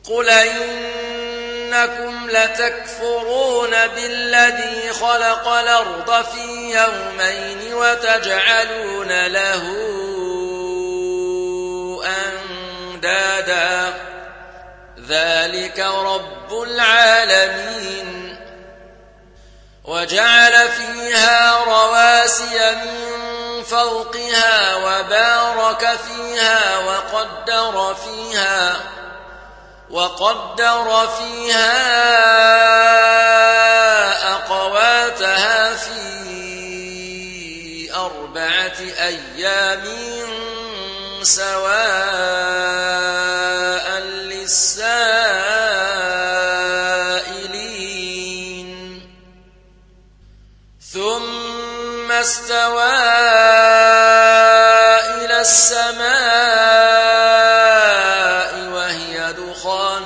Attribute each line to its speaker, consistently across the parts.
Speaker 1: قل إنكم لتكفرون بالذي خلق الأرض في يومين وتجعلون له أندادا ذلك رب العالمين وجعل فيها رواسي من فوقها وبارك فيها وقدر فيها أقواتها في 4 أيام سواء للسائلين ثم استوى إلى السماء وهي دخان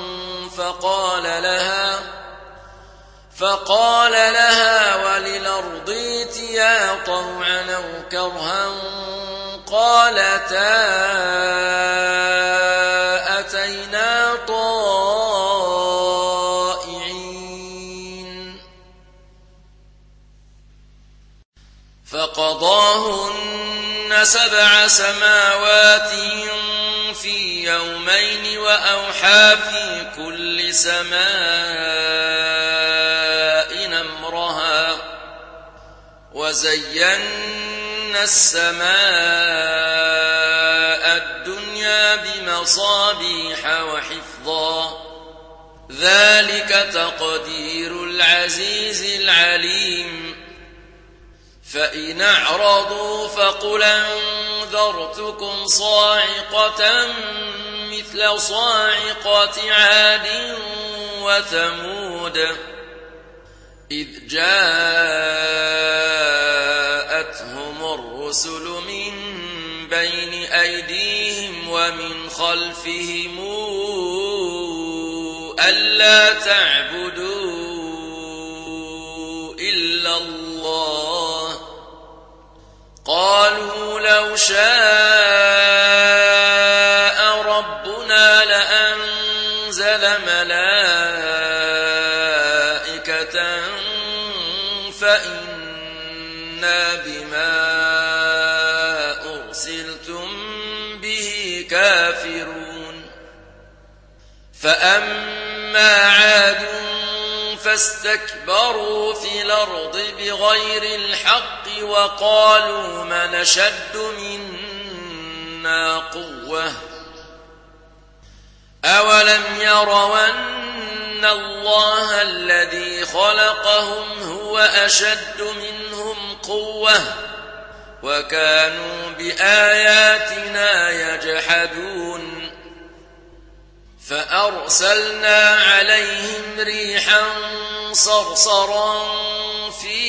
Speaker 1: فقال لها وللأرض ائتيا طوعا أو كرها قالتا أتينا طائعين فقضاهن 7 سماوات في يومين وأوحى في كل سماء أمرها وزينا السماء الدنيا بمصابيح وحفظا ذلك تقدير العزيز العليم فإن أعرضوا فقل أنذرتكم صاعقة مثل صاعقة عاد وثمود إذ جاءتهم الرسل من بين أيديهم ومن خلفهم ألا تعبدوا إلا الله قالوا لو شاء ربنا لأنزل ملائكة فإنا بما أرسلتم به كافرون فأما عاد فاستكبروا في الأرض بغير الحق وقالوا من أشد منا قوة أولم يروا أن الله الذي خلقهم هو أشد منهم قوة وكانوا بآياتنا يجحدون فأرسلنا عليهم ريحا صرصرا في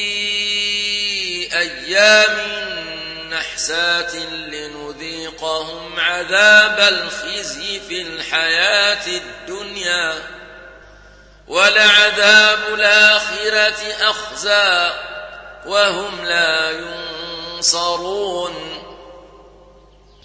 Speaker 1: أيام نحسات لنذيقهم عذاب الخزي في الحياة الدنيا ولعذاب الآخرة أخزى وهم لا ينصرون